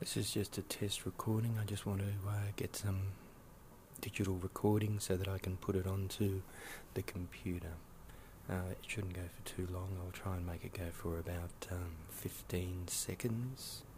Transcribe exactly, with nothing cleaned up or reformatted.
This is just a test recording. I just want to uh, get some digital recording so that I can put it onto the computer. Uh, it shouldn't go for too long. I'll try and make it go for about um, fifteen seconds.